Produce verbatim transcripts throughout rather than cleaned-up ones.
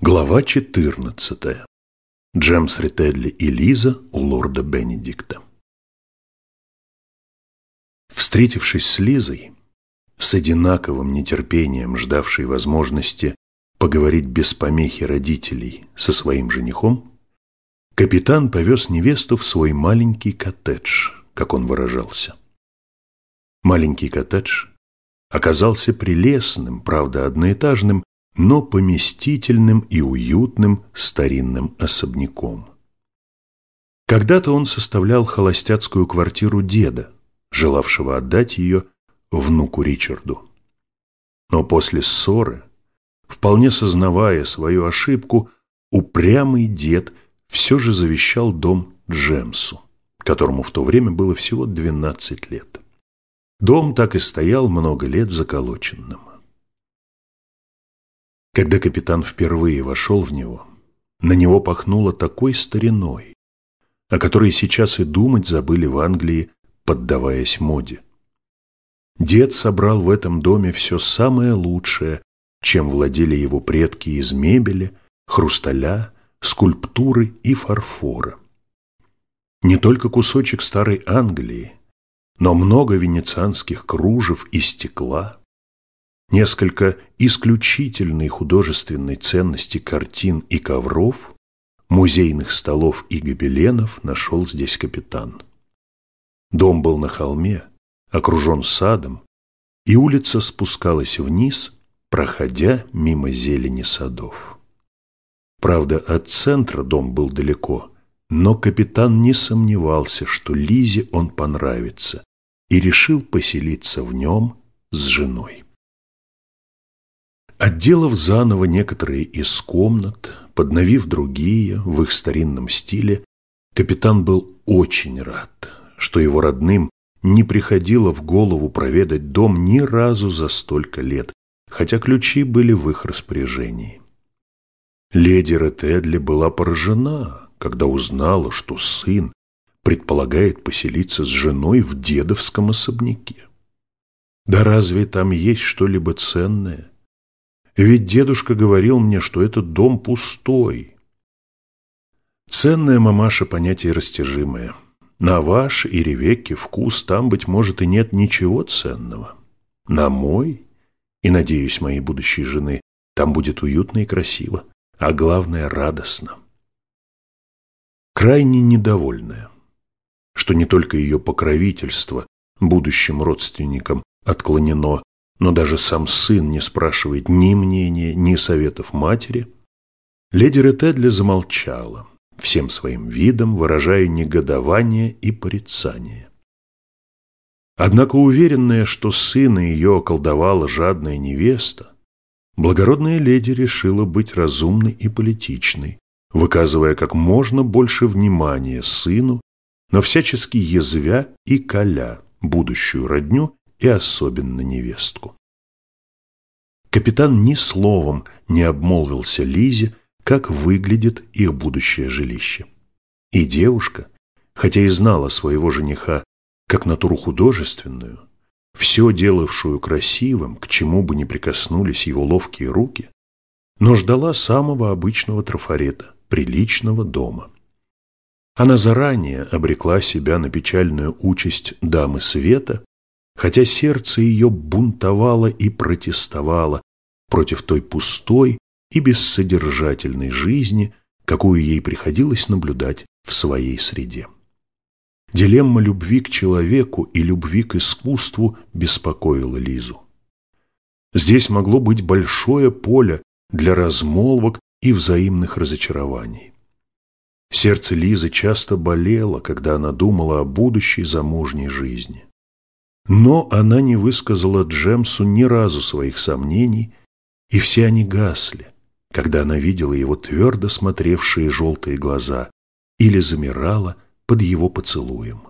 Глава четырнадцатая. Джемс Ретедли и Лиза у лорда Бенедикта. Встретившись с Лизой, с одинаковым нетерпением ждавшей возможности поговорить без помехи родителей со своим женихом, капитан повез невесту в свой маленький коттедж, как он выражался. Маленький коттедж оказался прелестным, правда одноэтажным, но поместительным и уютным старинным особняком. Когда-то он составлял холостяцкую квартиру деда, желавшего отдать ее внуку Ричарду. Но после ссоры, вполне сознавая свою ошибку, упрямый дед все же завещал дом Джемсу, которому в то время было всего двенадцать лет. Дом так и стоял много лет заколоченным. Когда капитан впервые вошел в него, на него пахнуло такой стариной, о которой сейчас и думать забыли в Англии, поддаваясь моде. Дед собрал в этом доме все самое лучшее, чем владели его предки из мебели, хрусталя, скульптуры и фарфора. Не только кусочек старой Англии, но много венецианских кружев и стекла, несколько исключительной художественной ценности картин и ковров, музейных столов и гобеленов нашел здесь капитан. Дом был на холме, окружен садом, и улица спускалась вниз, проходя мимо зелени садов. Правда, от центра дом был далеко, но капитан не сомневался, что Лизе он понравится, и решил поселиться в нем с женой. Отделав заново некоторые из комнат, подновив другие в их старинном стиле, капитан был очень рад, что его родным не приходило в голову проведать дом ни разу за столько лет, хотя ключи были в их распоряжении. Леди Ретедли была поражена, когда узнала, что сын предполагает поселиться с женой в дедовском особняке. Да разве там есть что-либо ценное? Ведь дедушка говорил мне, что этот дом пустой. Ценное, мамаша, понятие растяжимое. На ваш и Ревекке вкус там, быть может, и нет ничего ценного. На мой, и, надеюсь, моей будущей жены, там будет уютно и красиво, а главное, радостно. Крайне недовольная, что не только ее покровительство будущим родственникам отклонено, но даже сам сын не спрашивает ни мнения, ни советов матери, леди Ретедли замолчала, всем своим видом выражая негодование и порицание. Однако, уверенная, что сына ее околдовала жадная невеста, благородная леди решила быть разумной и политичной, выказывая как можно больше внимания сыну, но всячески язвя и коля будущую родню и особенно невестку. Капитан ни словом не обмолвился Лизе, как выглядит их будущее жилище. И девушка, хотя и знала своего жениха как натуру художественную, все делавшую красивым, к чему бы ни прикоснулись его ловкие руки, но ждала самого обычного трафарета, приличного дома. Она заранее обрекла себя на печальную участь дамы света, хотя сердце ее бунтовало и протестовало против той пустой и бессодержательной жизни, какую ей приходилось наблюдать в своей среде. Дилемма любви к человеку и любви к искусству беспокоила Лизу. Здесь могло быть большое поле для размолвок и взаимных разочарований. Сердце Лизы часто болело, когда она думала о будущей замужней жизни. Но она не высказала Джемсу ни разу своих сомнений, и все они гасли, когда она видела его твердо смотревшие желтые глаза или замирала под его поцелуем.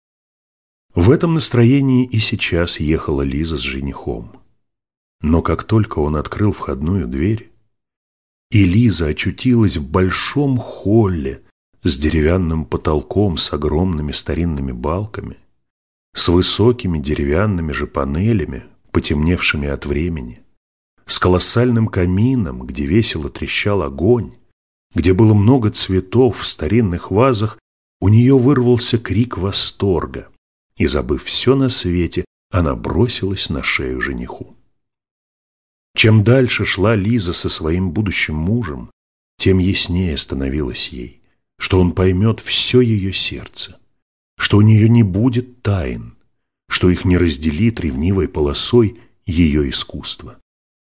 В этом настроении и сейчас ехала Лиза с женихом. Но как только он открыл входную дверь, и Лиза очутилась в большом холле с деревянным потолком с огромными старинными балками, с высокими деревянными же панелями, потемневшими от времени, с колоссальным камином, где весело трещал огонь, где было много цветов в старинных вазах, у нее вырвался крик восторга, и, забыв все на свете, она бросилась на шею жениху. Чем дальше шла Лиза со своим будущим мужем, тем яснее становилось ей, что он поймет все ее сердце, что у нее не будет тайн, что их не разделит ревнивой полосой ее искусство.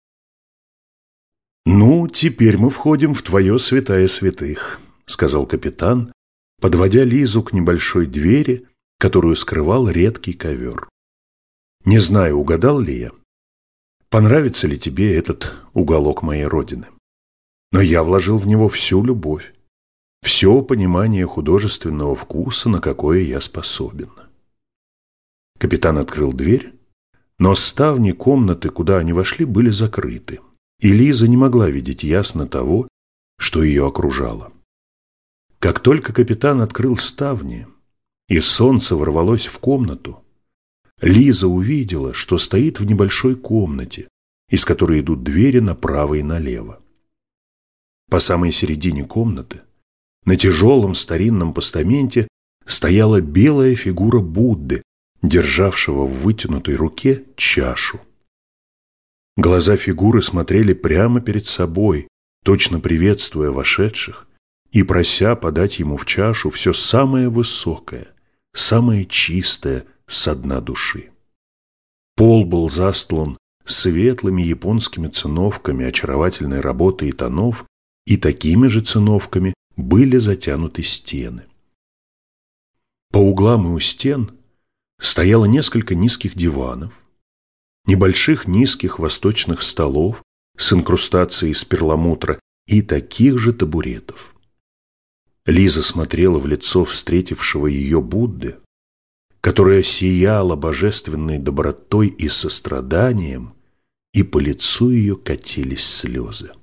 «Ну, теперь мы входим в твое святая святых», — сказал капитан, подводя Лизу к небольшой двери, которую скрывал редкий ковер. «Не знаю, угадал ли я, понравится ли тебе этот уголок моей родины, но я вложил в него всю любовь, все понимание художественного вкуса, на какое я способен». Капитан открыл дверь, но ставни комнаты, куда они вошли, были закрыты, и Лиза не могла видеть ясно того, что ее окружало. Как только капитан открыл ставни, и солнце ворвалось в комнату, Лиза увидела, что стоит в небольшой комнате, из которой идут двери направо и налево. По самой середине комнаты, на тяжелом старинном постаменте, стояла белая фигура Будды, державшего в вытянутой руке чашу. Глаза фигуры смотрели прямо перед собой, точно приветствуя вошедших и прося подать ему в чашу все самое высокое, самое чистое со дна души. Пол был застлан светлыми японскими циновками очаровательной работы и тонов, и такими же циновками были затянуты стены. По углам и у стен стояло несколько низких диванов, небольших низких восточных столов с инкрустацией из перламутра и таких же табуретов. Лиза смотрела в лицо встретившего ее Будды, которое сияло божественной добротой и состраданием, и по лицу ее катились слезы.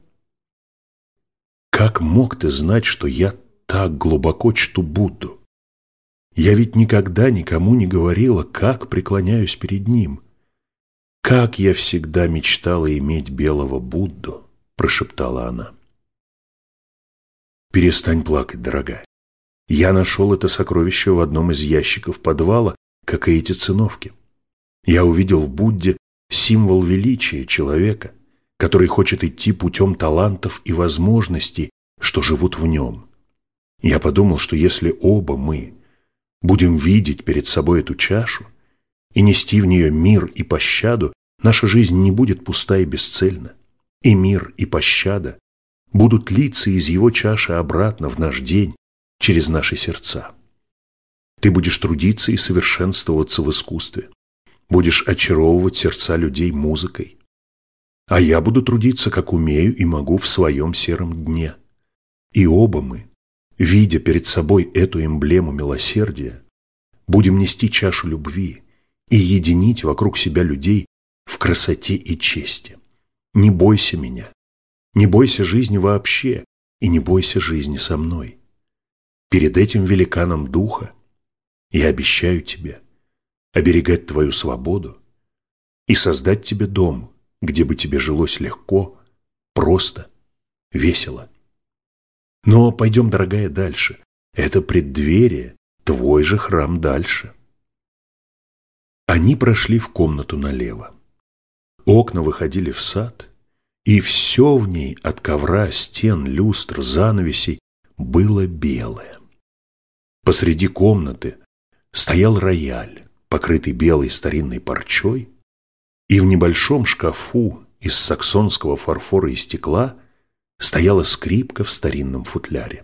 «Как мог ты знать, что я так глубоко чту Будду? Я ведь никогда никому не говорила, как преклоняюсь перед ним. Как я всегда мечтала иметь белого Будду», – прошептала она. «Перестань плакать, дорогая. Я нашел это сокровище в одном из ящиков подвала, как и эти циновки. Я увидел в Будде символ величия человека, который хочет идти путем талантов и возможностей, что живут в нем. Я подумал, что если оба мы будем видеть перед собой эту чашу и нести в нее мир и пощаду, наша жизнь не будет пуста и бесцельна, и мир и пощада будут литься из его чаши обратно в наш день через наши сердца. Ты будешь трудиться и совершенствоваться в искусстве, будешь очаровывать сердца людей музыкой, а я буду трудиться, как умею и могу, в своем сером дне. И оба мы, видя перед собой эту эмблему милосердия, будем нести чашу любви и единить вокруг себя людей в красоте и чести. Не бойся меня, не бойся жизни вообще и не бойся жизни со мной. Перед этим великаном духа я обещаю тебе оберегать твою свободу и создать тебе дом, где бы тебе жилось легко, просто, весело. Но пойдем, дорогая, дальше. Это преддверие, твой же храм дальше. Они прошли в комнату налево. Окна выходили в сад, и все в ней, от ковра, стен, люстр, занавесей, было белое. Посреди комнаты стоял рояль, покрытый белой старинной парчой, и в небольшом шкафу из саксонского фарфора и стекла стояла скрипка в старинном футляре.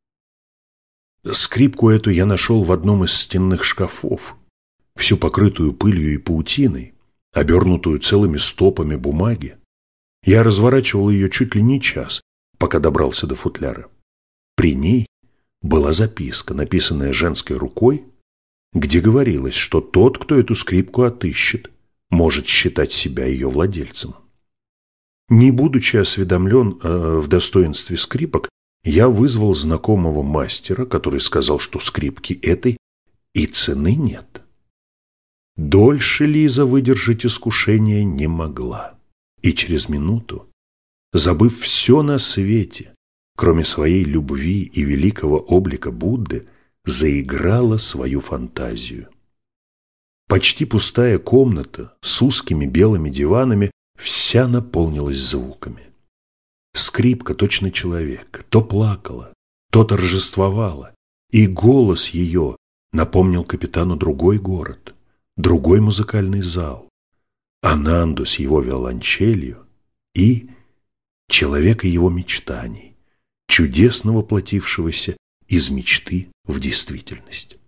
Скрипку эту я нашел в одном из стенных шкафов, всю покрытую пылью и паутиной, обернутую целыми стопами бумаги. Я разворачивал ее чуть ли не час, пока добрался до футляра. При ней была записка, написанная женской рукой, где говорилось, что тот, кто эту скрипку отыщет, может считать себя ее владельцем. Не будучи осведомлен э, в достоинстве скрипок, я вызвал знакомого мастера, который сказал, что скрипки этой и цены нет. Дольше Лиза выдержать искушение не могла, И через минуту, забыв все на свете, кроме своей любви и великого облика Будды, заиграла свою фантазию. Почти пустая комната с узкими белыми диванами вся наполнилась звуками. Скрипка, точно человек, то плакала, то торжествовала, и голос ее напомнил капитану другой город, другой музыкальный зал, Ананду с его виолончелью и человека его мечтаний, чудесно воплотившегося из мечты в действительность.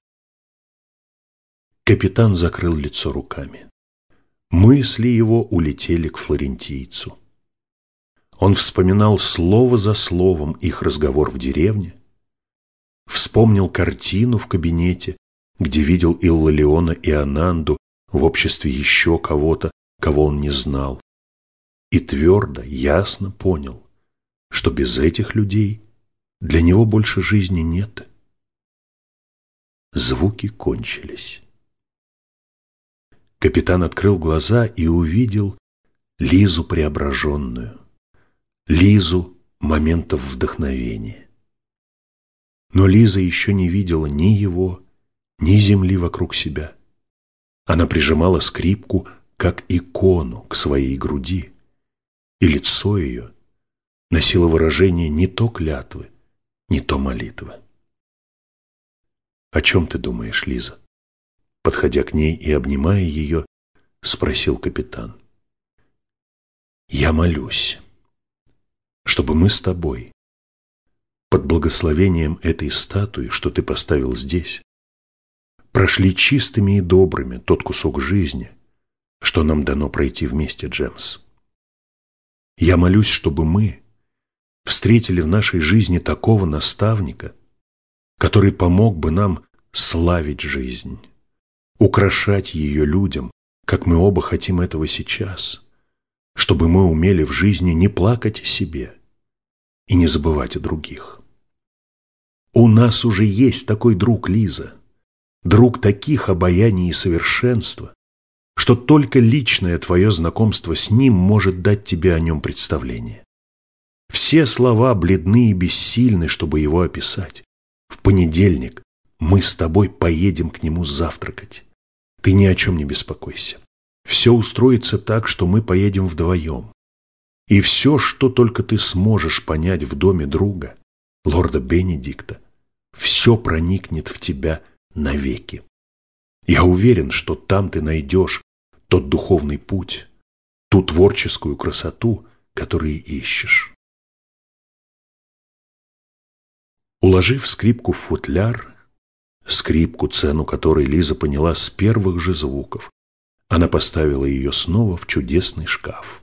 Капитан закрыл лицо руками. Мысли его улетели к флорентийцу. Он вспоминал слово за словом их разговор в деревне, вспомнил картину в кабинете, где видел Иллалиона и Ананду в обществе еще кого-то, кого он не знал, и твердо, ясно понял, что без этих людей для него больше жизни нет. Звуки кончились. Капитан открыл глаза и увидел Лизу преображенную, Лизу моментов вдохновения. Но Лиза еще не видела ни его, ни земли вокруг себя. Она прижимала скрипку, как икону, к своей груди, и лицо ее носило выражение не то клятвы, не то молитвы. «О чем ты думаешь, Лиза?» Подходя к ней и обнимая ее, спросил капитан. «Я молюсь, чтобы мы с тобой, под благословением этой статуи, что ты поставил здесь, прошли чистыми и добрыми тот кусок жизни, что нам дано пройти вместе, Джемс. Я молюсь, чтобы мы встретили в нашей жизни такого наставника, который помог бы нам славить жизнь, украшать ее людям, как мы оба хотим этого сейчас, чтобы мы умели в жизни не плакать о себе и не забывать о других. У нас уже есть такой друг, Лиза, друг таких обаяний и совершенства, что только личное твое знакомство с ним может дать тебе о нем представление. Все слова бледны и бессильны, чтобы его описать. В понедельник мы с тобой поедем к нему завтракать. Ты ни о чем не беспокойся. Все устроится так, что мы поедем вдвоем. И все, что только ты сможешь понять в доме друга, лорда Бенедикта, все проникнет в тебя навеки. Я уверен, что там ты найдешь тот духовный путь, ту творческую красоту, которую ищешь. Уложив скрипку в футляр, скрипку, цену которой Лиза поняла с первых же звуков, она поставила ее снова в чудесный шкаф.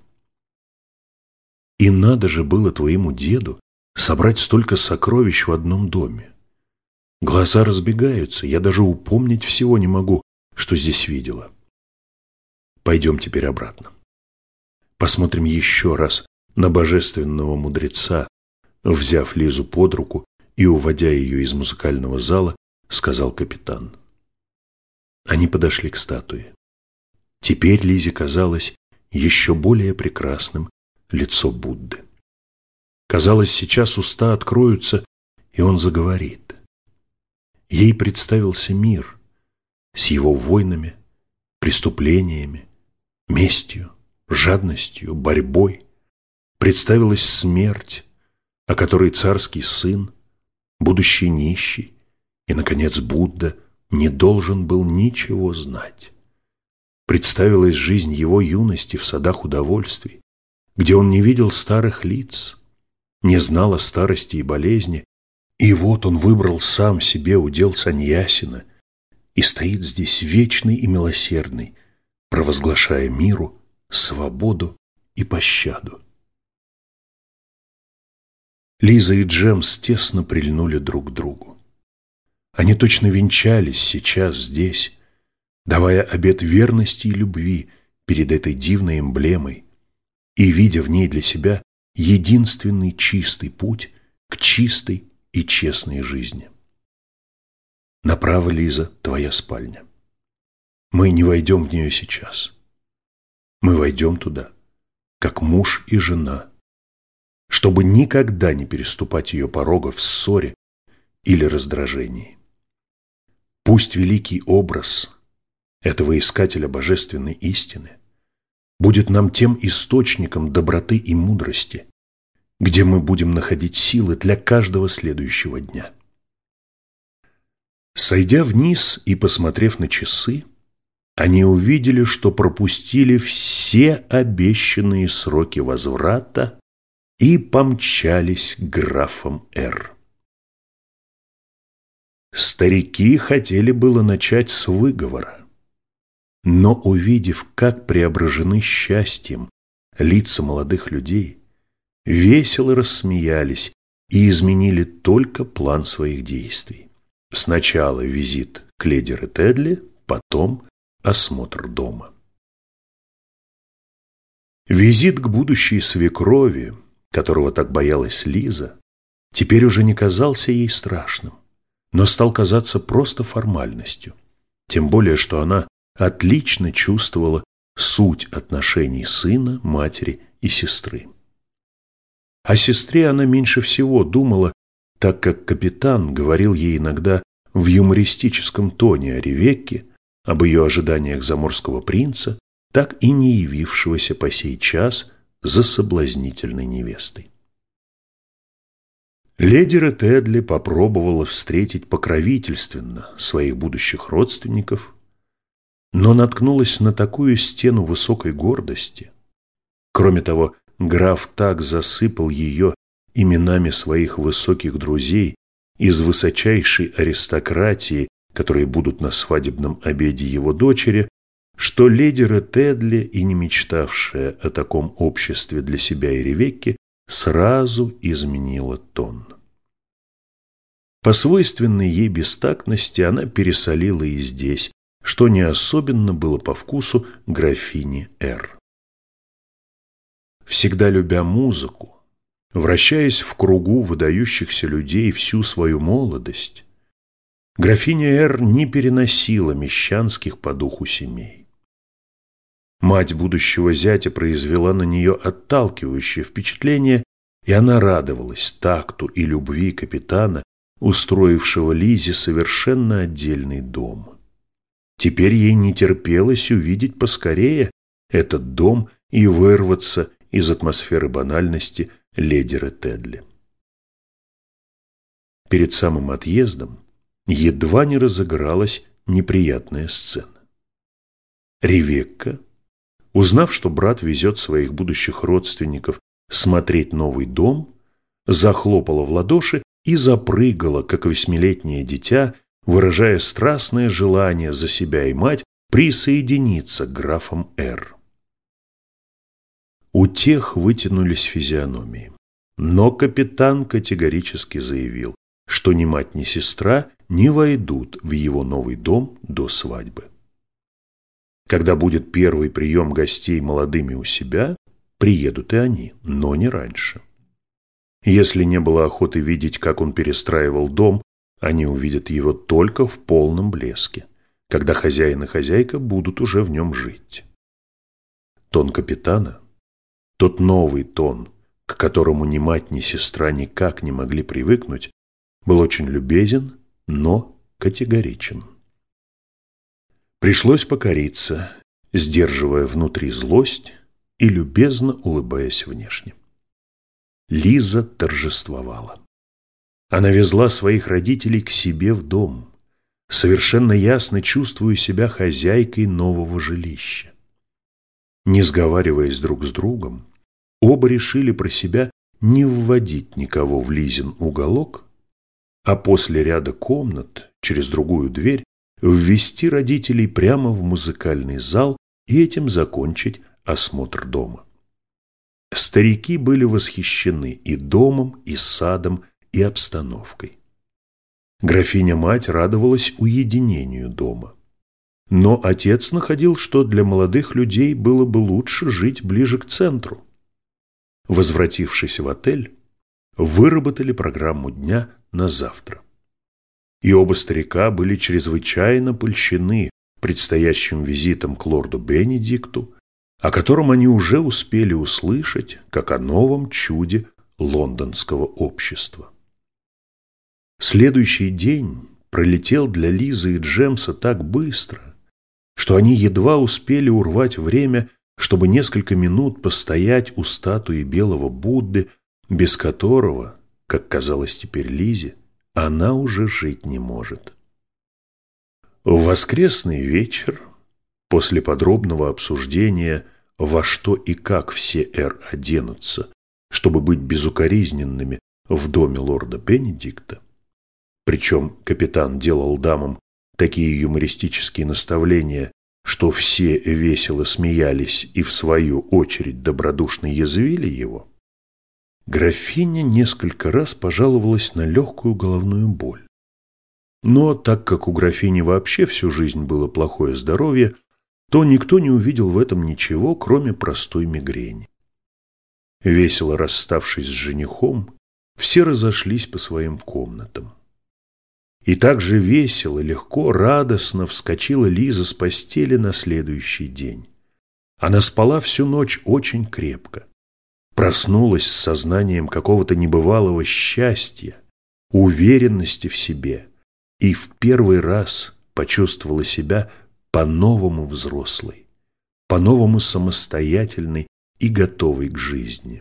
И надо же было твоему деду собрать столько сокровищ в одном доме. Глаза разбегаются, я даже упомнить всего не могу, что здесь видела. Пойдем теперь обратно. Посмотрим еще раз на божественного мудреца, взяв Лизу под руку и уводя ее из музыкального зала, сказал капитан. Они подошли к статуе. Теперь Лизе казалось еще более прекрасным лицо Будды. Казалось, сейчас уста откроются, и он заговорит. Ей представился мир с его войнами, преступлениями, местью, жадностью, борьбой. Представилась смерть, о которой царский сын, будущий нищий и, наконец, Будда не должен был ничего знать. Представилась жизнь его юности в садах удовольствий, где он не видел старых лиц, не знал о старости и болезни, и вот он выбрал сам себе удел саньясина и стоит здесь вечный и милосердный, провозглашая миру свободу и пощаду. Лиза и Джемс тесно прильнули друг к другу. Они точно венчались сейчас здесь, давая обет верности и любви перед этой дивной эмблемой и видя в ней для себя единственный чистый путь к чистой и честной жизни. Направо, Лиза, твоя спальня. Мы не войдем в нее сейчас. Мы войдем туда, как муж и жена, чтобы никогда не переступать ее порога в ссоре или раздражении. Пусть великий образ этого искателя божественной истины будет нам тем источником доброты и мудрости, где мы будем находить силы для каждого следующего дня. Сойдя вниз и посмотрев на часы, они увидели, что пропустили все обещанные сроки возврата и помчались к графам Р. Старики хотели было начать с выговора, но, увидев, как преображены счастьем лица молодых людей, весело рассмеялись и изменили только план своих действий. Сначала визит к леди Ретедли, потом осмотр дома. Визит к будущей свекрови, которого так боялась Лиза, теперь уже не казался ей страшным, но стал казаться просто формальностью, тем более, что она отлично чувствовала суть отношений сына, матери и сестры. О сестре она меньше всего думала, так как капитан говорил ей иногда в юмористическом тоне о Ревекке, об ее ожиданиях заморского принца, так и не явившегося по сей час за соблазнительной невестой. Леди Ретедли попробовала встретить покровительственно своих будущих родственников, но наткнулась на такую стену высокой гордости. Кроме того, граф так засыпал ее именами своих высоких друзей из высочайшей аристократии, которые будут на свадебном обеде его дочери, что леди Ретедли, и не мечтавшая о таком обществе для себя и Ревекки, сразу изменила тон. По свойственной ей бестактности она пересолила и здесь, что не особенно было по вкусу графини Р. Всегда любя музыку, вращаясь в кругу выдающихся людей всю свою молодость, графиня Р не переносила мещанских по духу семей. Мать будущего зятя произвела на нее отталкивающее впечатление, и она радовалась такту и любви капитана, устроившего Лизе совершенно отдельный дом. Теперь ей не терпелось увидеть поскорее этот дом и вырваться из атмосферы банальности леди Ретедли. Перед самым отъездом едва не разыгралась неприятная сцена. Ревекка, узнав, что брат везет своих будущих родственников смотреть новый дом, захлопала в ладоши и запрыгала, как восьмилетнее дитя, выражая страстное желание за себя и мать присоединиться к графам Р. У тех вытянулись физиономии, но капитан категорически заявил, что ни мать, ни сестра не войдут в его новый дом до свадьбы. Когда будет первый прием гостей молодыми у себя, приедут и они, но не раньше. Если не было охоты видеть, как он перестраивал дом, они увидят его только в полном блеске, когда хозяин и хозяйка будут уже в нем жить. Тон капитана, тот новый тон, к которому ни мать, ни сестра никак не могли привыкнуть, был очень любезен, но категоричен. Пришлось покориться, сдерживая внутри злость и любезно улыбаясь внешне. Лиза торжествовала. Она везла своих родителей к себе в дом, совершенно ясно чувствуя себя хозяйкой нового жилища. Не сговариваясь друг с другом, оба решили про себя не вводить никого в Лизин уголок, а после ряда комнат, через другую дверь, ввести родителей прямо в музыкальный зал и этим закончить осмотр дома. Старики были восхищены и домом, и садом, и обстановкой. Графиня-мать радовалась уединению дома. Но отец находил, что для молодых людей было бы лучше жить ближе к центру. Возвратившись в отель, выработали программу дня на завтра. И оба старика были чрезвычайно польщены предстоящим визитом к лорду Бенедикту о котором они уже успели услышать, как о новом чуде лондонского общества. Следующий день пролетел для Лизы и Джемса так быстро, что они едва успели урвать время, чтобы несколько минут постоять у статуи белого Будды, без которого, как казалось теперь Лизе, она уже жить не может. В воскресный вечер, после подробного обсуждения, во что и как все Р оденутся, чтобы быть безукоризненными в доме лорда Бенедикта, причем капитан делал дамам такие юмористические наставления, что все весело смеялись и в свою очередь добродушно язвили его, графиня несколько раз пожаловалась на легкую головную боль. Но так как у графини вообще всю жизнь было плохое здоровье, то никто не увидел в этом ничего, кроме простой мигрени. Весело расставшись с женихом, все разошлись по своим комнатам. И так же весело, легко, радостно вскочила Лиза с постели на следующий день. Она спала всю ночь очень крепко. Проснулась с сознанием какого-то небывалого счастья, уверенности в себе и в первый раз почувствовала себя по-новому взрослой, по-новому самостоятельной и готовой к жизни.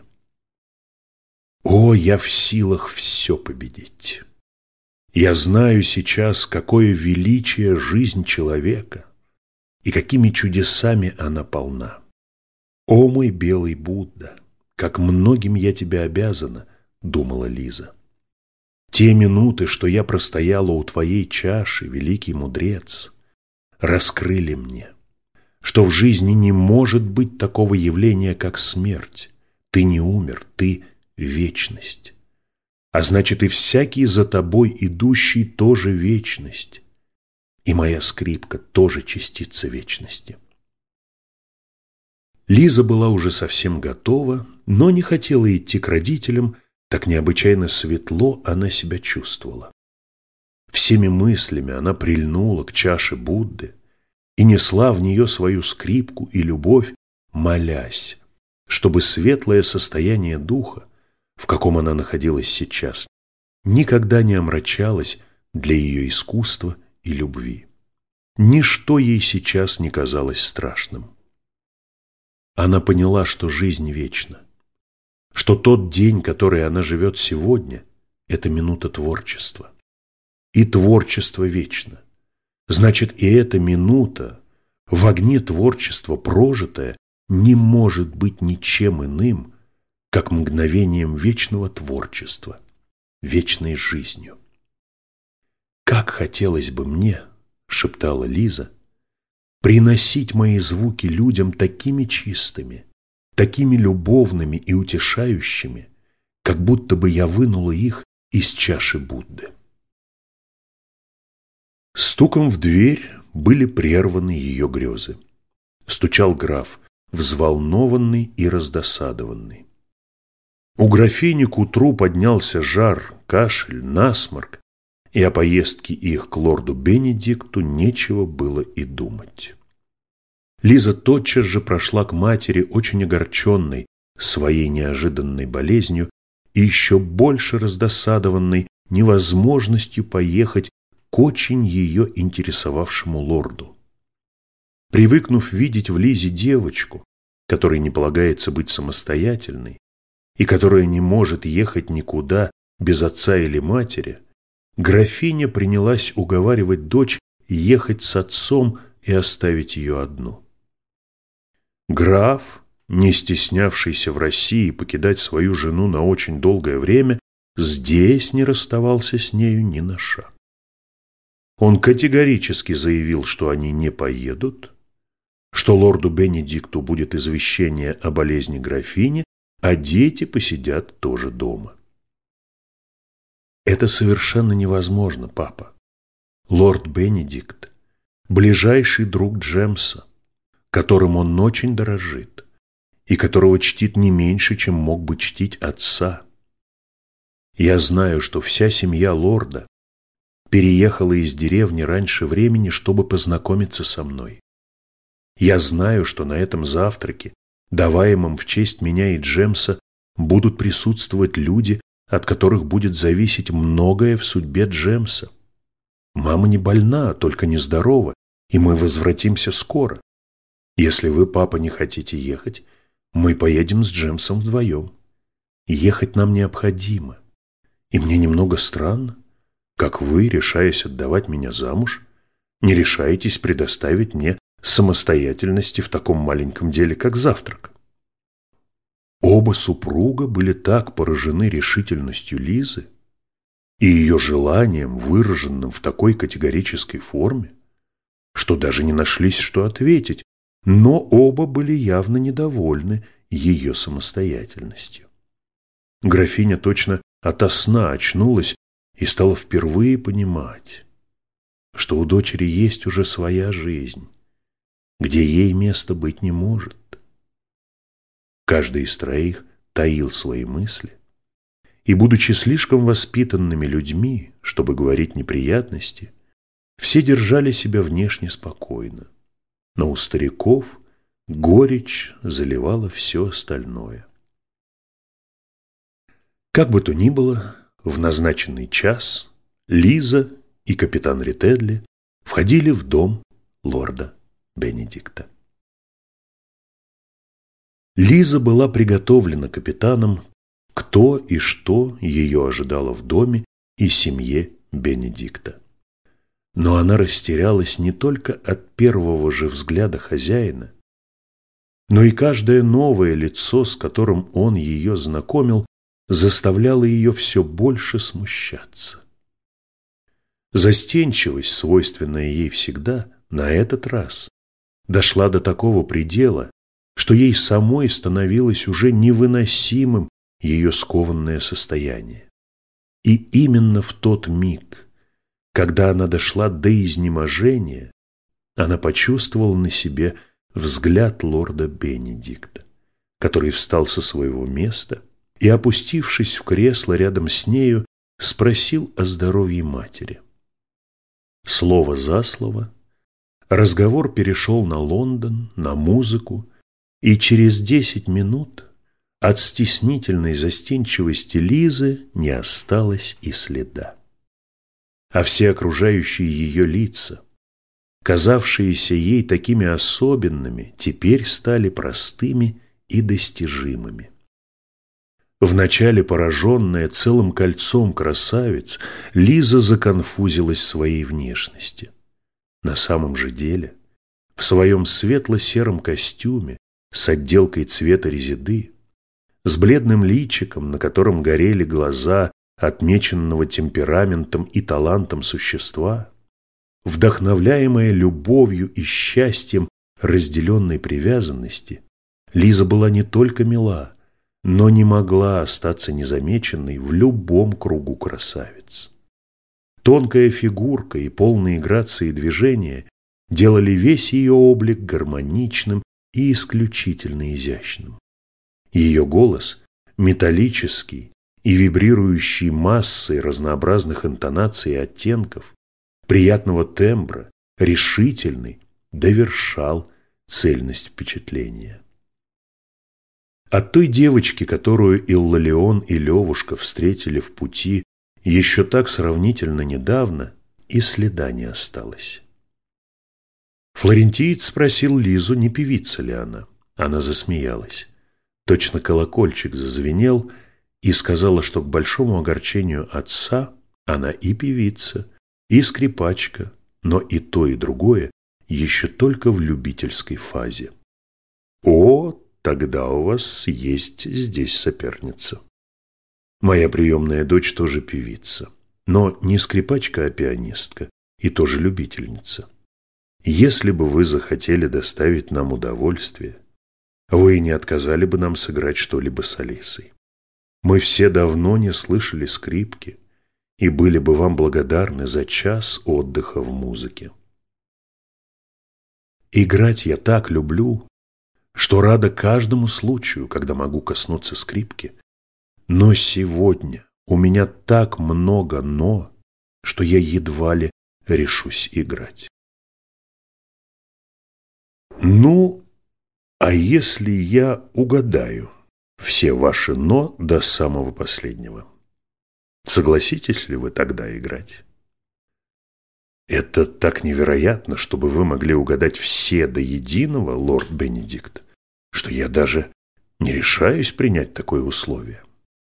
О, я в силах все победить! Я знаю сейчас, какое величие жизнь человека и какими чудесами она полна. О, мой белый Будда, как многим я тебе обязана, думала Лиза. Те минуты, что я простояла у твоей чаши, великий мудрец, раскрыли мне, что в жизни не может быть такого явления, как смерть. Ты не умер, ты вечность. А значит, и всякий за тобой идущий тоже вечность. И моя скрипка тоже частица вечности. Лиза была уже совсем готова, но не хотела идти к родителям, так необычайно светло она себя чувствовала. Всеми мыслями она прильнула к чаше Будды и несла в нее свою скрипку и любовь, молясь, чтобы светлое состояние духа, в каком она находилась сейчас, никогда не омрачалось для ее искусства и любви. Ничто ей сейчас не казалось страшным. Она поняла, что жизнь вечна, что тот день, который она живет сегодня, это минута творчества. И творчество вечно. Значит, и эта минута, в огне творчества прожитая, не может быть ничем иным, как мгновением вечного творчества, вечной жизнью. «Как хотелось бы мне, — шептала Лиза, — приносить мои звуки людям такими чистыми, такими любовными и утешающими, как будто бы я вынула их из чаши Будды». Стуком в дверь были прерваны ее грезы. Стучал граф, взволнованный и раздосадованный. У графини к утру поднялся жар, кашель, насморк, и о поездке их к лорду Бенедикту нечего было и думать. Лиза тотчас же прошла к матери, очень огорченной своей неожиданной болезнью и еще больше раздосадованной невозможностью поехать к очень ее интересовавшему лорду. Привыкнув видеть в Лизе девочку, которой не полагается быть самостоятельной, и которая не может ехать никуда без отца или матери, графиня принялась уговаривать дочь ехать с отцом и оставить ее одну. Граф, не стеснявшийся в России покидать свою жену на очень долгое время, здесь не расставался с нею ни на шаг. Он категорически заявил, что они не поедут, что лорду Бенедикту будет извещение о болезни графини, а дети посидят тоже дома. «Это совершенно невозможно, папа. Лорд Бенедикт – ближайший друг Джемса, которым он очень дорожит и которого чтит не меньше, чем мог бы чтить отца. Я знаю, что вся семья лорда переехала из деревни раньше времени, чтобы познакомиться со мной. Я знаю, что на этом завтраке, даваемом в честь меня и Джемса, будут присутствовать люди, от которых будет зависеть многое в судьбе Джемса. Мама не больна, только нездорова, и мы возвратимся скоро. Если вы, папа, не хотите ехать, мы поедем с Джемсом вдвоем. Ехать нам необходимо. И мне немного странно, как вы, решаясь отдавать меня замуж, не решаетесь предоставить мне самостоятельности в таком маленьком деле, как завтрак. Оба супруга были так поражены решительностью Лизы и ее желанием, выраженным в такой категорической форме, что даже не нашлись, что ответить, но оба были явно недовольны ее самостоятельностью. Графиня точно ото сна очнулась и стала впервые понимать, что у дочери есть уже своя жизнь, где ей места быть не может. Каждый из троих таил свои мысли, и, будучи слишком воспитанными людьми, чтобы говорить неприятности, все держали себя внешне спокойно, но у стариков горечь заливала все остальное. Как бы то ни было, в назначенный час Лиза и капитан Рителли входили в дом лорда Бенедикта. Лиза была приготовлена капитаном к то и что ее ожидало в доме и семье Бенедикта. Но она растерялась не только от первого же взгляда хозяина, но и каждое новое лицо, с которым он ее знакомил, заставляло ее все больше смущаться. Застенчивость, свойственная ей всегда, на этот раз дошла до такого предела, что ей самой становилось уже невыносимым ее скованное состояние. И именно в тот миг, когда она дошла до изнеможения, она почувствовала на себе взгляд лорда Бенедикта, который встал со своего места и, опустившись в кресло рядом с нею, спросил о здоровье матери. Слово за слово разговор перешел на Лондон, на музыку, и через десять минут от стеснительной застенчивости Лизы не осталось и следа. А все окружающие ее лица, казавшиеся ей такими особенными, теперь стали простыми и достижимыми. Вначале пораженная целым кольцом красавиц, Лиза законфузилась своей внешности. На самом же деле, в своем светло-сером костюме с отделкой цвета резиды, с бледным личиком, на котором горели глаза отмеченного темпераментом и талантом существа, вдохновляемая любовью и счастьем разделенной привязанности, Лиза была не только мила, но не могла остаться незамеченной в любом кругу красавиц. Тонкая фигурка и полные грации движения делали весь ее облик гармоничным и исключительно изящным. Ее голос, металлический и вибрирующий массой разнообразных интонаций и оттенков, приятного тембра, решительный, довершал цельность впечатления. От той девочки, которую Иллалион и Левушка встретили в пути еще так сравнительно недавно, и следа не осталось. Флорентиец спросил Лизу, не певица ли она. Она засмеялась. Точно колокольчик зазвенел и сказала, что к большому огорчению отца она и певица, и скрипачка, но и то, и другое еще только в любительской фазе. «О, тогда у вас есть здесь соперница. Моя приемная дочь тоже певица, но не скрипачка, а пианистка, и тоже любительница. Если бы вы захотели доставить нам удовольствие, вы не отказали бы нам сыграть что-либо с Алисой. Мы все давно не слышали скрипки и были бы вам благодарны за час отдыха в музыке. Играть я так люблю, что рада каждому случаю, когда могу коснуться скрипки. Но сегодня у меня так много «но», что я едва ли решусь играть. Ну, а если я угадаю все ваши «но» до самого последнего, согласитесь ли вы тогда играть? Это так невероятно, чтобы вы могли угадать все до единого, лорд Бенедикт, что я даже не решаюсь принять такое условие.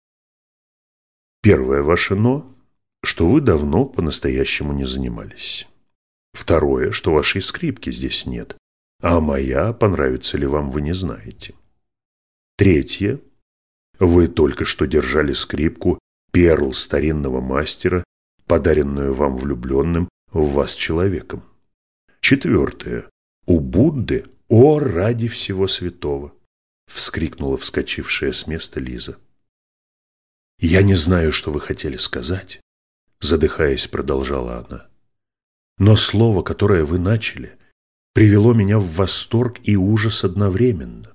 Первое ваше «но», что вы давно по-настоящему не занимались. Второе, что вашей скрипки здесь нет, а моя, понравится ли вам, вы не знаете. Третье, вы только что держали скрипку перл старинного мастера, подаренную вам влюбленным в вас человеком. Четвертое, у Будды, о, ради всего святого, вскрикнула вскочившая с места Лиза. Я не знаю, что вы хотели сказать, задыхаясь, продолжала она. Но слово, которое вы начали, привело меня в восторг и ужас одновременно.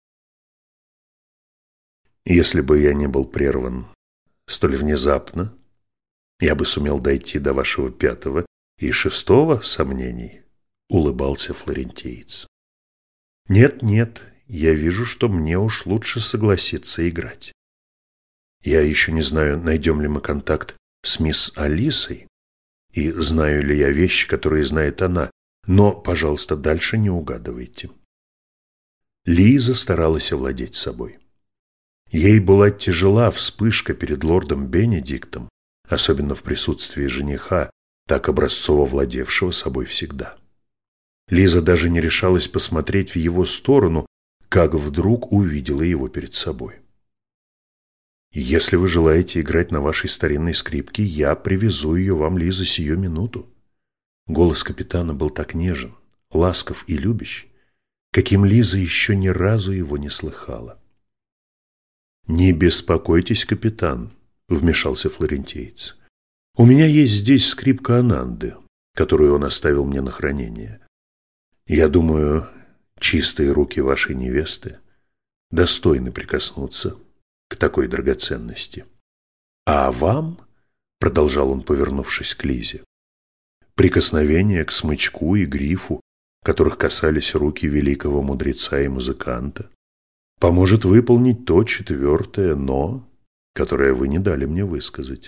Если бы я не был прерван столь внезапно, я бы сумел дойти до вашего пятого и шестого сомнений, улыбался флорентиец. Нет, нет, я вижу, что мне уж лучше согласиться играть. Я еще не знаю, найдем ли мы контакт с мисс Алисой, и знаю ли я вещи, которые знает она, но, пожалуйста, дальше не угадывайте. Лиза старалась овладеть собой. Ей была тяжела вспышка перед лордом Бенедиктом, особенно в присутствии жениха, так образцово владевшего собой всегда. Лиза даже не решалась посмотреть в его сторону, как вдруг увидела его перед собой. «Если вы желаете играть на вашей старинной скрипке, я привезу ее вам, Лиза, сию минуту». Голос капитана был так нежен, ласков и любящ, каким Лиза еще ни разу его не слыхала. «Не беспокойтесь, капитан», — вмешался флорентиец. «У меня есть здесь скрипка Ананды, которую он оставил мне на хранение. Я думаю, чистые руки вашей невесты достойны прикоснуться к такой драгоценности. А вам, — продолжал он, повернувшись к Лизе, — прикосновение к смычку и грифу, которых касались руки великого мудреца и музыканта, поможет выполнить то четвертое «но», которое вы не дали мне высказать».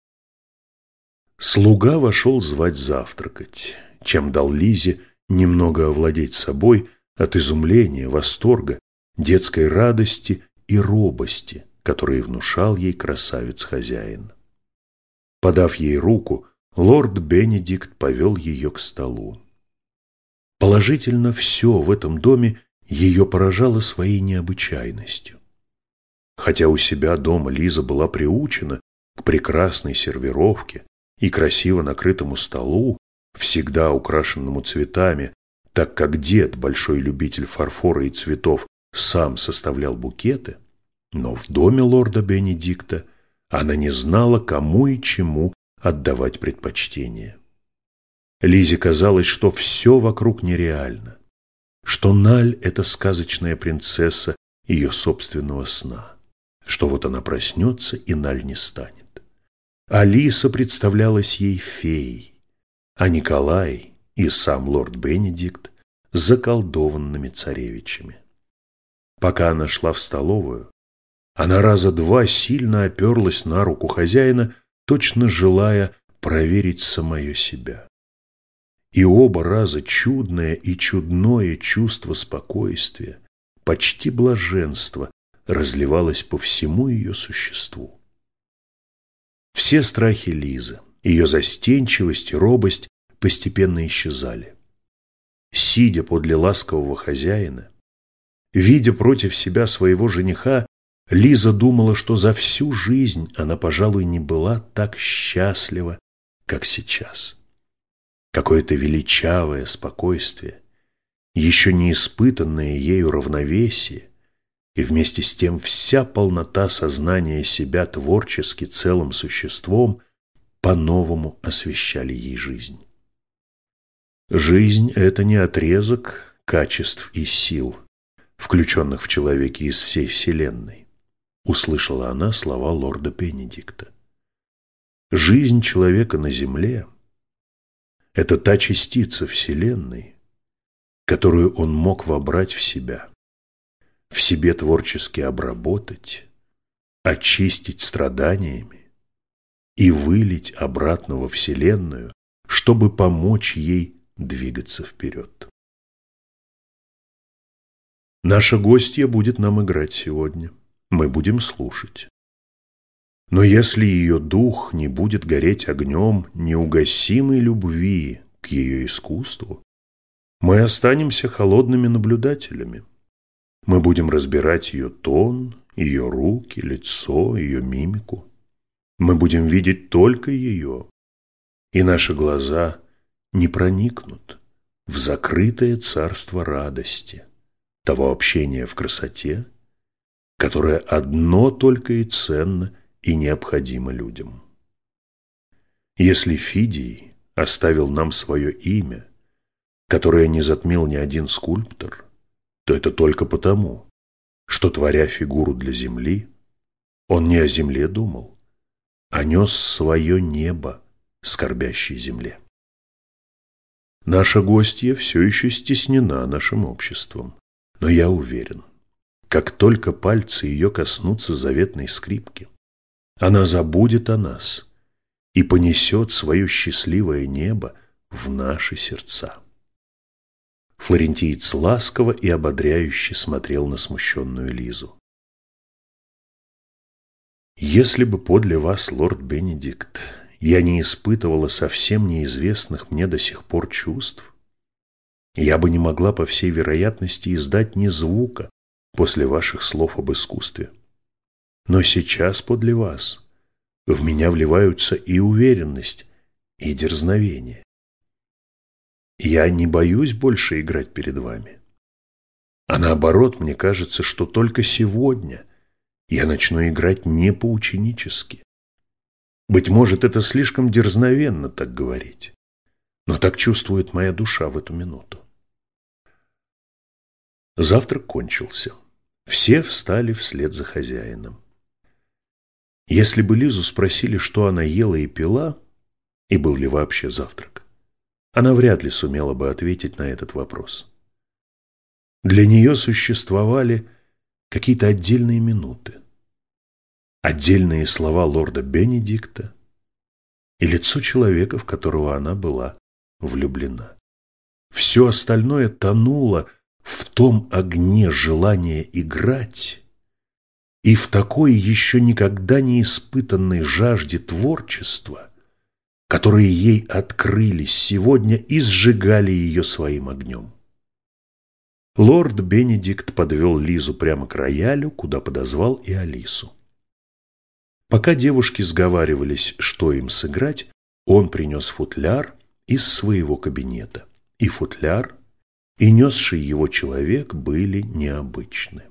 Слуга вошел звать завтракать, чем дал Лизе немного овладеть собой от изумления, восторга, детской радости и робости, которые внушал ей красавец-хозяин. Подав ей руку, лорд Бенедикт повел ее к столу. Положительно все в этом доме ее поражало своей необычайностью. Хотя у себя дома Лиза была приучена к прекрасной сервировке и красиво накрытому столу, всегда украшенному цветами, так как дед, большой любитель фарфора и цветов, сам составлял букеты, но в доме лорда Бенедикта она не знала, кому и чему отдавать предпочтение. Лизе казалось, что все вокруг нереально, что Наль – это сказочная принцесса ее собственного сна, что вот она проснется, и Наль не станет. Алиса представлялась ей феей, а Николай и сам лорд Бенедикт – заколдованными царевичами. Пока она шла в столовую, она раза два сильно оперлась на руку хозяина, точно желая проверить самое себя. И оба раза чудное и чудное чувство спокойствия, почти блаженства, разливалось по всему ее существу. Все страхи Лизы, ее застенчивость и робость постепенно исчезали. Сидя подле ласкового хозяина, видя против себя своего жениха, Лиза думала, что за всю жизнь она, пожалуй, не была так счастлива, как сейчас. Какое-то величавое спокойствие, еще не испытанное ею равновесие, и вместе с тем вся полнота сознания себя творчески целым существом по-новому освещали ей жизнь. Жизнь – это не отрезок качеств и сил, включенных в человеке из всей вселенной, услышала она слова лорда Бенедикта. Жизнь человека на земле – это та частица вселенной, которую он мог вобрать в себя, в себе творчески обработать, очистить страданиями и вылить обратно во Вселенную, чтобы помочь ей двигаться вперед. Наша гостья будет нам играть сегодня. Мы будем слушать. Но если ее дух не будет гореть огнем неугасимой любви к ее искусству, мы останемся холодными наблюдателями. Мы будем разбирать ее тон, ее руки, лицо, ее мимику. Мы будем видеть только ее, и наши глаза не проникнут в закрытое царство радости, того общения в красоте, которое одно только и ценно и необходимо людям. Если Фидий оставил нам свое имя, которое не затмил ни один скульптор, то это только потому, что, творя фигуру для земли, он не о земле думал, а нес свое небо скорбящей земле. Наша гостья все еще стеснена нашим обществом, но я уверен, как только пальцы ее коснутся заветной скрипки, она забудет о нас и понесет свое счастливое небо в наши сердца. Флорентиец ласково и ободряюще смотрел на смущенную Лизу. «Если бы подле вас, лорд Бенедикт, я не испытывала совсем неизвестных мне до сих пор чувств, я бы не могла, по всей вероятности, издать ни звука после ваших слов об искусстве. Но сейчас подле вас в меня вливаются и уверенность, и дерзновение. Я не боюсь больше играть перед вами. А наоборот, мне кажется, что только сегодня я начну играть не поученически. Быть может, это слишком дерзновенно так говорить, но так чувствует моя душа в эту минуту». Завтрак кончился. Все встали вслед за хозяином. Если бы Лизу спросили, что она ела и пила, и был ли вообще завтрак, она вряд ли сумела бы ответить на этот вопрос. Для нее существовали какие-то отдельные минуты, отдельные слова лорда Бенедикта и лицо человека, в которого она была влюблена. Все остальное тонуло в том огне желания играть и в такой еще никогда не испытанной жажде творчества, которые ей открылись сегодня и сжигали ее своим огнем. Лорд Бенедикт подвел Лизу прямо к роялю, куда подозвал и Алису. Пока девушки сговаривались, что им сыграть, он принес футляр из своего кабинета. И футляр, и несший его человек были необычны.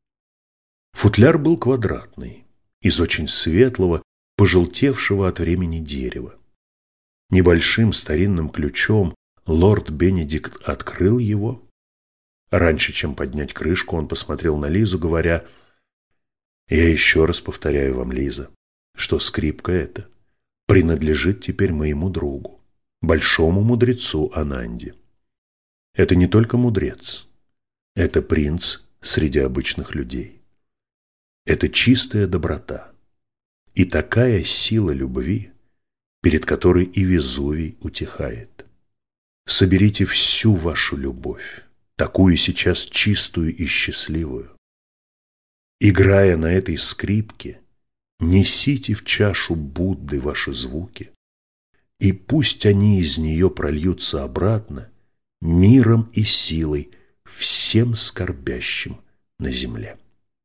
Футляр был квадратный, из очень светлого, пожелтевшего от времени дерева. Небольшим старинным ключом лорд Бенедикт открыл его. Раньше, чем поднять крышку, он посмотрел на Лизу, говоря: «Я еще раз повторяю вам, Лиза, что скрипка эта принадлежит теперь моему другу, большому мудрецу Ананди. Это не только мудрец, это принц среди обычных людей. Это чистая доброта и такая сила любви, перед которой и Везувий утихает. Соберите всю вашу любовь, такую сейчас чистую и счастливую. Играя на этой скрипке, несите в чашу Будды ваши звуки, и пусть они из нее прольются обратно миром и силой всем скорбящим на земле».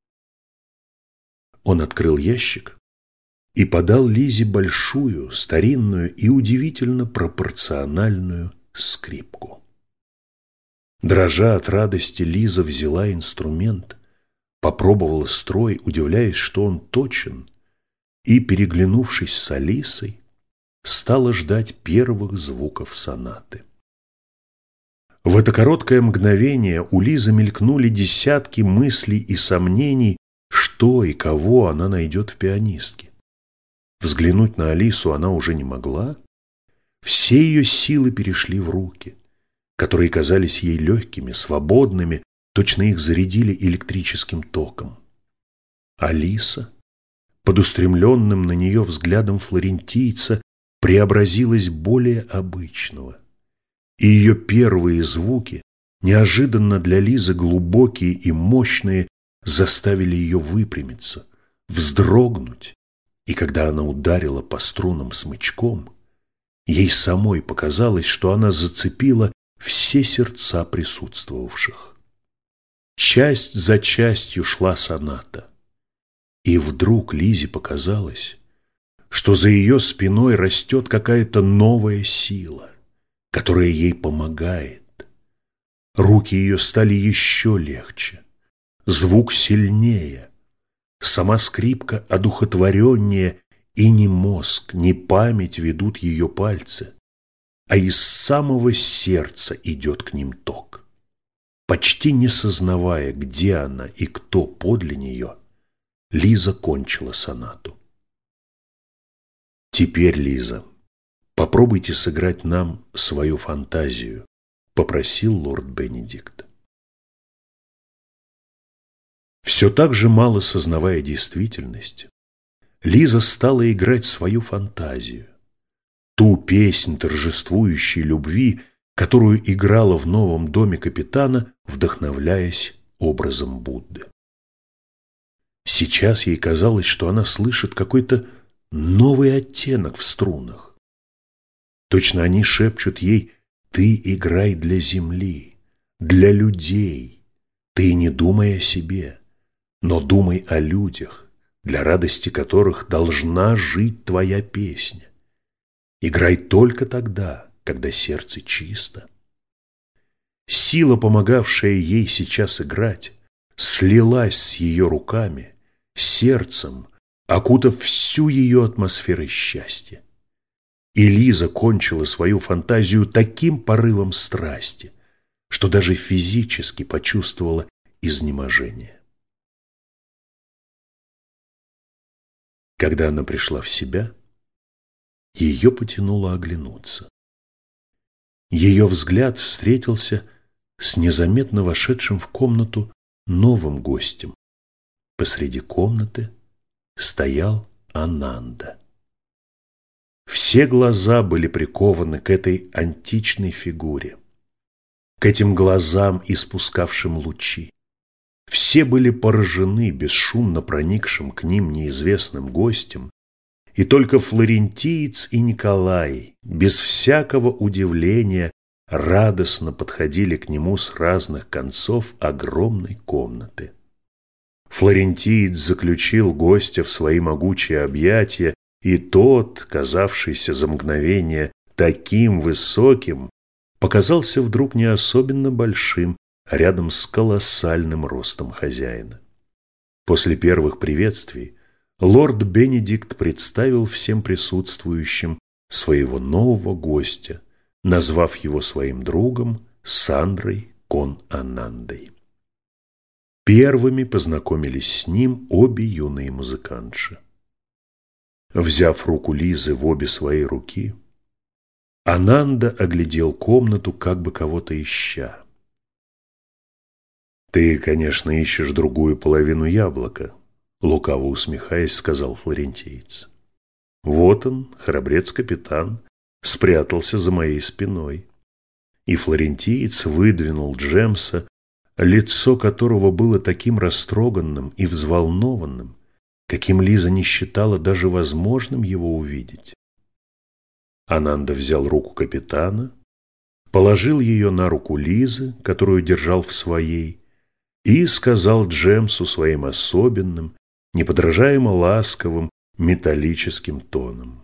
Он открыл ящик и подал Лизе большую, старинную и удивительно пропорциональную скрипку. Дрожа от радости, Лиза взяла инструмент, попробовала строй, удивляясь, что он точен, и, переглянувшись с Алисой, стала ждать первых звуков сонаты. В это короткое мгновение у Лизы мелькнули десятки мыслей и сомнений, что и кого она найдет в пианистке. Взглянуть на Алису она уже не могла. Все ее силы перешли в руки. которые казались ей легкими, свободными, точно их зарядили электрическим током. Алиса, под устремленным на нее взглядом флорентийца, преобразилась более обычного, и ее первые звуки, неожиданно для Лизы глубокие и мощные, заставили ее выпрямиться, вздрогнуть, и когда она ударила по струнам смычком, ей самой показалось, что она зацепила все сердца присутствовавших. Часть за частью шла соната, и вдруг Лизе показалось, что за ее спиной растет какая-то новая сила, которая ей помогает. Руки ее стали еще легче, звук сильнее, сама скрипка одухотвореннее, и ни мозг, ни память ведут ее пальцы, а из самого сердца идет к ним ток. Почти не сознавая, где она и кто подле нее, Лиза кончила сонату. «Теперь, Лиза, попробуйте сыграть нам свою фантазию», — попросил лорд Бенедикт. Все так же мало сознавая действительность, Лиза стала играть свою фантазию, ту песнь торжествующей любви, которую играла в новом доме капитана, вдохновляясь образом Будды. Сейчас ей казалось, что она слышит какой-то новый оттенок в струнах. Точно они шепчут ей: «Ты играй для земли, для людей, ты не думай о себе, но думай о людях, для радости которых должна жить твоя песня. Играй только тогда, когда сердце чисто». Сила, помогавшая ей сейчас играть, слилась с ее руками, сердцем, окутав всю ее атмосферой счастья. И Лиза кончила свою фантазию таким порывом страсти, что даже физически почувствовала изнеможение. Когда она пришла в себя, ее потянуло оглянуться. Ее взгляд встретился с незаметно вошедшим в комнату новым гостем. Посреди комнаты стоял Ананда. Все глаза были прикованы к этой античной фигуре, к этим глазам, испускавшим лучи. Все были поражены бесшумно проникшим к ним неизвестным гостем, и только флорентиец и Николай, без всякого удивления, радостно подходили к нему с разных концов огромной комнаты. Флорентиец заключил гостя в свои могучие объятия, и тот, казавшийся за мгновение таким высоким, показался вдруг не особенно большим рядом с колоссальным ростом хозяина. После первых приветствий лорд Бенедикт представил всем присутствующим своего нового гостя, назвав его своим другом Сандрой кон Анандой. Первыми познакомились с ним обе юные музыкантши. Взяв руку Лизы в обе свои руки, Ананда оглядел комнату, как бы кого-то ища. «Ты, конечно, ищешь другую половину яблока», — лукаво усмехаясь, сказал флорентиец. «Вот он, храбрец-капитан, спрятался за моей спиной». И флорентиец выдвинул Джемса, лицо которого было таким растроганным и взволнованным, каким Лиза не считала даже возможным его увидеть. Ананда взял руку капитана, положил ее на руку Лизы, которую держал в своей, и сказал Джемсу своим особенным, неподражаемо ласковым, металлическим тоном: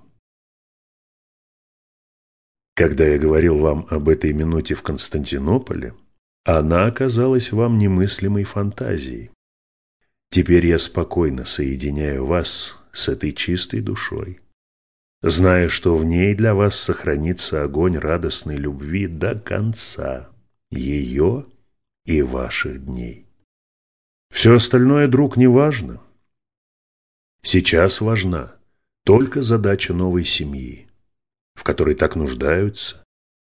«Когда я говорил вам об этой минуте в Константинополе, она оказалась вам немыслимой фантазией. Теперь я спокойно соединяю вас с этой чистой душой, зная, что в ней для вас сохранится огонь радостной любви до конца ее и ваших дней. Все остальное, друг, не важно. Сейчас важна только задача новой семьи, в которой так нуждаются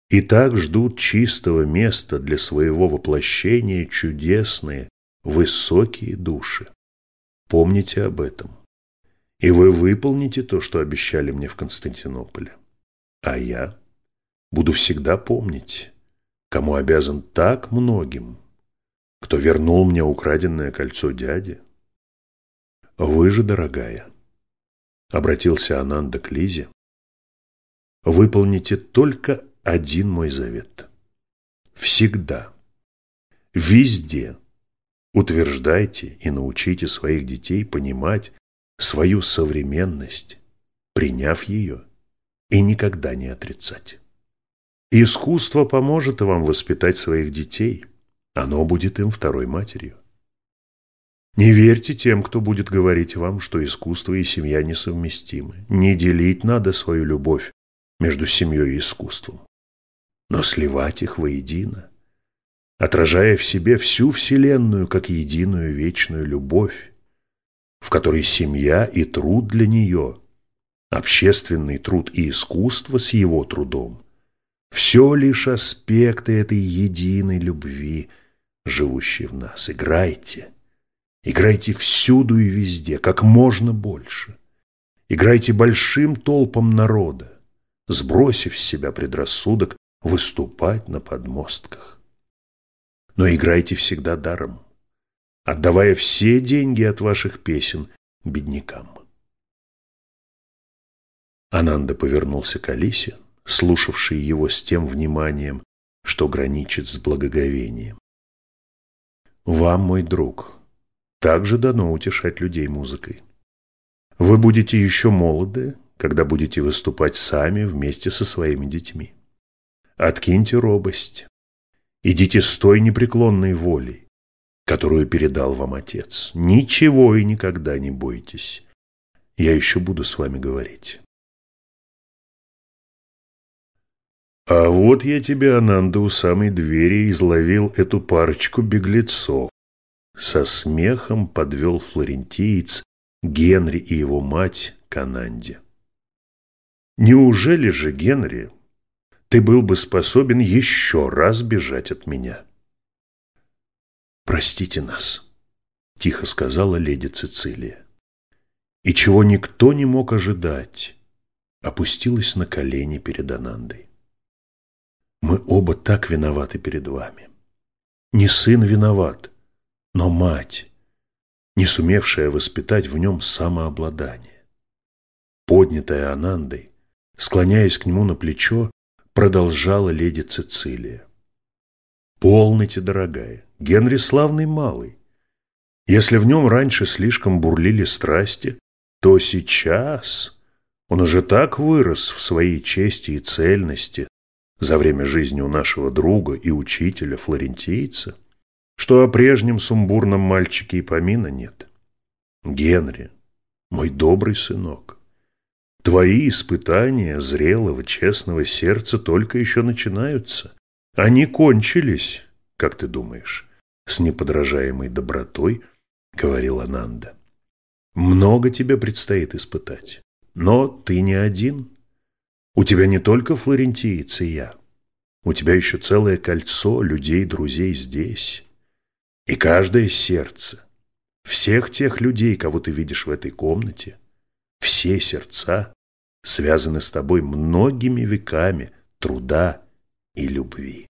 и так ждут чистого места для своего воплощения чудесные, высокие души. Помните об этом, и вы выполните то, что обещали мне в Константинополе. А я буду всегда помнить, кому обязан так многим, кто вернул мне украденное кольцо дяди. Вы же, дорогая, обратился Ананда к Лизе, выполните только один мой завет. Всегда, везде утверждайте и научите своих детей понимать свою современность, приняв ее, и никогда не отрицать. Искусство поможет вам воспитать своих детей, оно будет им второй матерью. Не верьте тем, кто будет говорить вам, что искусство и семья несовместимы. Не делить надо свою любовь между семьей и искусством, но сливать их воедино, отражая в себе всю Вселенную как единую вечную любовь, в которой семья и труд для нее, общественный труд и искусство с его трудом, все лишь аспекты этой единой любви, живущей в нас. Играйте. Играйте всюду и везде, как можно больше. Играйте большим толпам народа, сбросив с себя предрассудок выступать на подмостках. Но играйте всегда даром, отдавая все деньги от ваших песен беднякам. Ананда повернулся к Алисе, слушавшей его с тем вниманием, что граничит с благоговением. «Вам, мой друг, также дано утешать людей музыкой. Вы будете еще молоды, когда будете выступать сами вместе со своими детьми. Откиньте робость, идите с той непреклонной волей, которую передал вам отец. Ничего и никогда не бойтесь. Я еще буду с вами говорить». «А вот я тебя, Ананда, у самой двери изловил эту парочку беглецов». Со смехом подвел флорентиец Генри и его мать к Ананде. «Неужели же, Генри, ты был бы способен еще раз бежать от меня?» «Простите нас», — тихо сказала леди Цицилия, и чего никто не мог ожидать, опустилась на колени перед Анандой. «Мы оба так виноваты перед вами. Не сын виноват, но мать, не сумевшая воспитать в нем самообладание». Поднятая Анандой, склоняясь к нему на плечо, продолжала леди Цицилия. «Полноте, дорогая, Генри славный малый. Если в нем раньше слишком бурлили страсти, то сейчас он уже так вырос в своей чести и цельности за время жизни у нашего друга и учителя флорентийца, что о прежнем сумбурном мальчике и помина нет. Генри, мой добрый сынок, твои испытания зрелого, честного сердца только еще начинаются. Они кончились, как ты думаешь, с неподражаемой добротой, говорил Ананда. Много тебе предстоит испытать, но ты не один. У тебя не только флорентиец и я, у тебя еще целое кольцо людей-друзей здесь. И каждое сердце, всех тех людей, кого ты видишь в этой комнате, все сердца связаны с тобой многими веками труда и любви.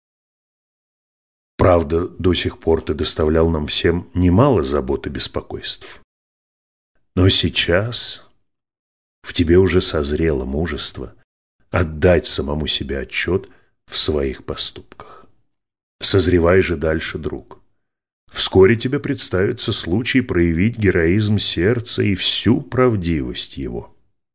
Правда, до сих пор ты доставлял нам всем немало забот и беспокойств. Но сейчас в тебе уже созрело мужество отдать самому себе отчет в своих поступках. Созревай же дальше, друг. Вскоре тебе представится случай проявить героизм сердца и всю правдивость его.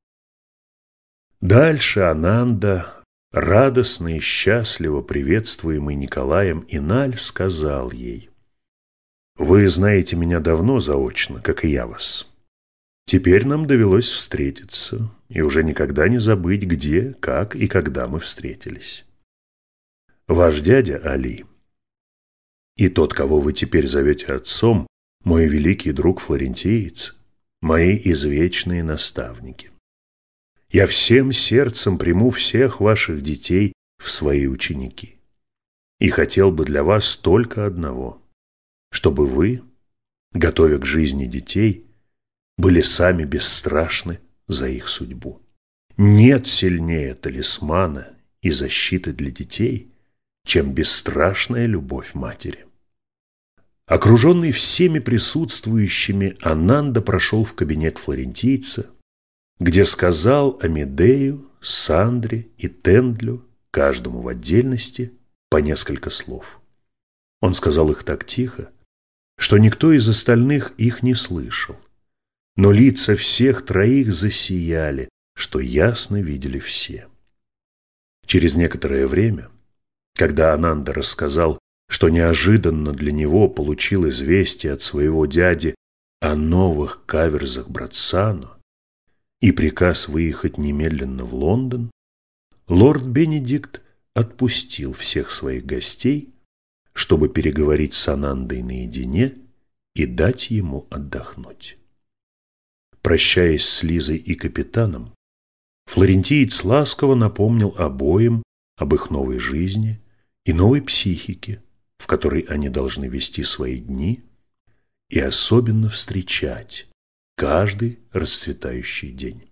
Дальше Ананда, радостно и счастливо приветствуемый Николаем Иналь, сказал ей: «Вы знаете меня давно заочно, как и я вас. Теперь нам довелось встретиться, и уже никогда не забыть, где, как и когда мы встретились. Ваш дядя Али и тот, кого вы теперь зовете отцом, мой великий друг-флорентиец, мои извечные наставники. Я всем сердцем приму всех ваших детей в свои ученики. И хотел бы для вас только одного, чтобы вы, готовя к жизни детей, были сами бесстрашны за их судьбу. Нет сильнее талисмана и защиты для детей, чем бесстрашная любовь матери. Окруженный всеми присутствующими, Ананда прошел в кабинет флорентийца, где сказал Амедею, Сандре и Тендлю, каждому в отдельности, по несколько слов. Он сказал их так тихо, что никто из остальных их не слышал, но лица всех троих засияли, что ясно видели все. Через некоторое время, когда Ананда рассказал, что неожиданно для него получил известие от своего дяди о новых каверзах Братсано и приказ выехать немедленно в Лондон, лорд Бенедикт отпустил всех своих гостей, чтобы переговорить с Анандой наедине и дать ему отдохнуть. Прощаясь с Лизой и капитаном, флорентиец ласково напомнил обоим об их новой жизни и новой психике, в которой они должны вести свои дни и особенно встречать каждый расцветающий день.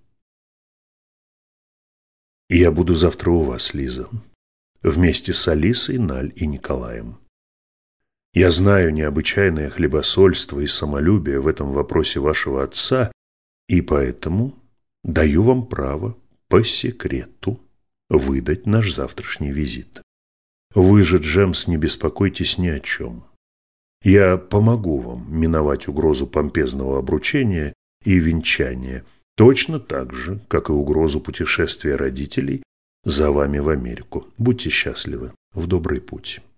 «Я буду завтра у вас, Лиза, вместе с Алисой, Наль и Николаем. Я знаю необычайное хлебосольство и самолюбие в этом вопросе вашего отца, и поэтому даю вам право по секрету выдать наш завтрашний визит. Вы же, Джемс, не беспокойтесь ни о чем. Я помогу вам миновать угрозу помпезного обручения и венчания, точно так же, как и угрозу путешествия родителей за вами в Америку. Будьте счастливы, в добрый путь».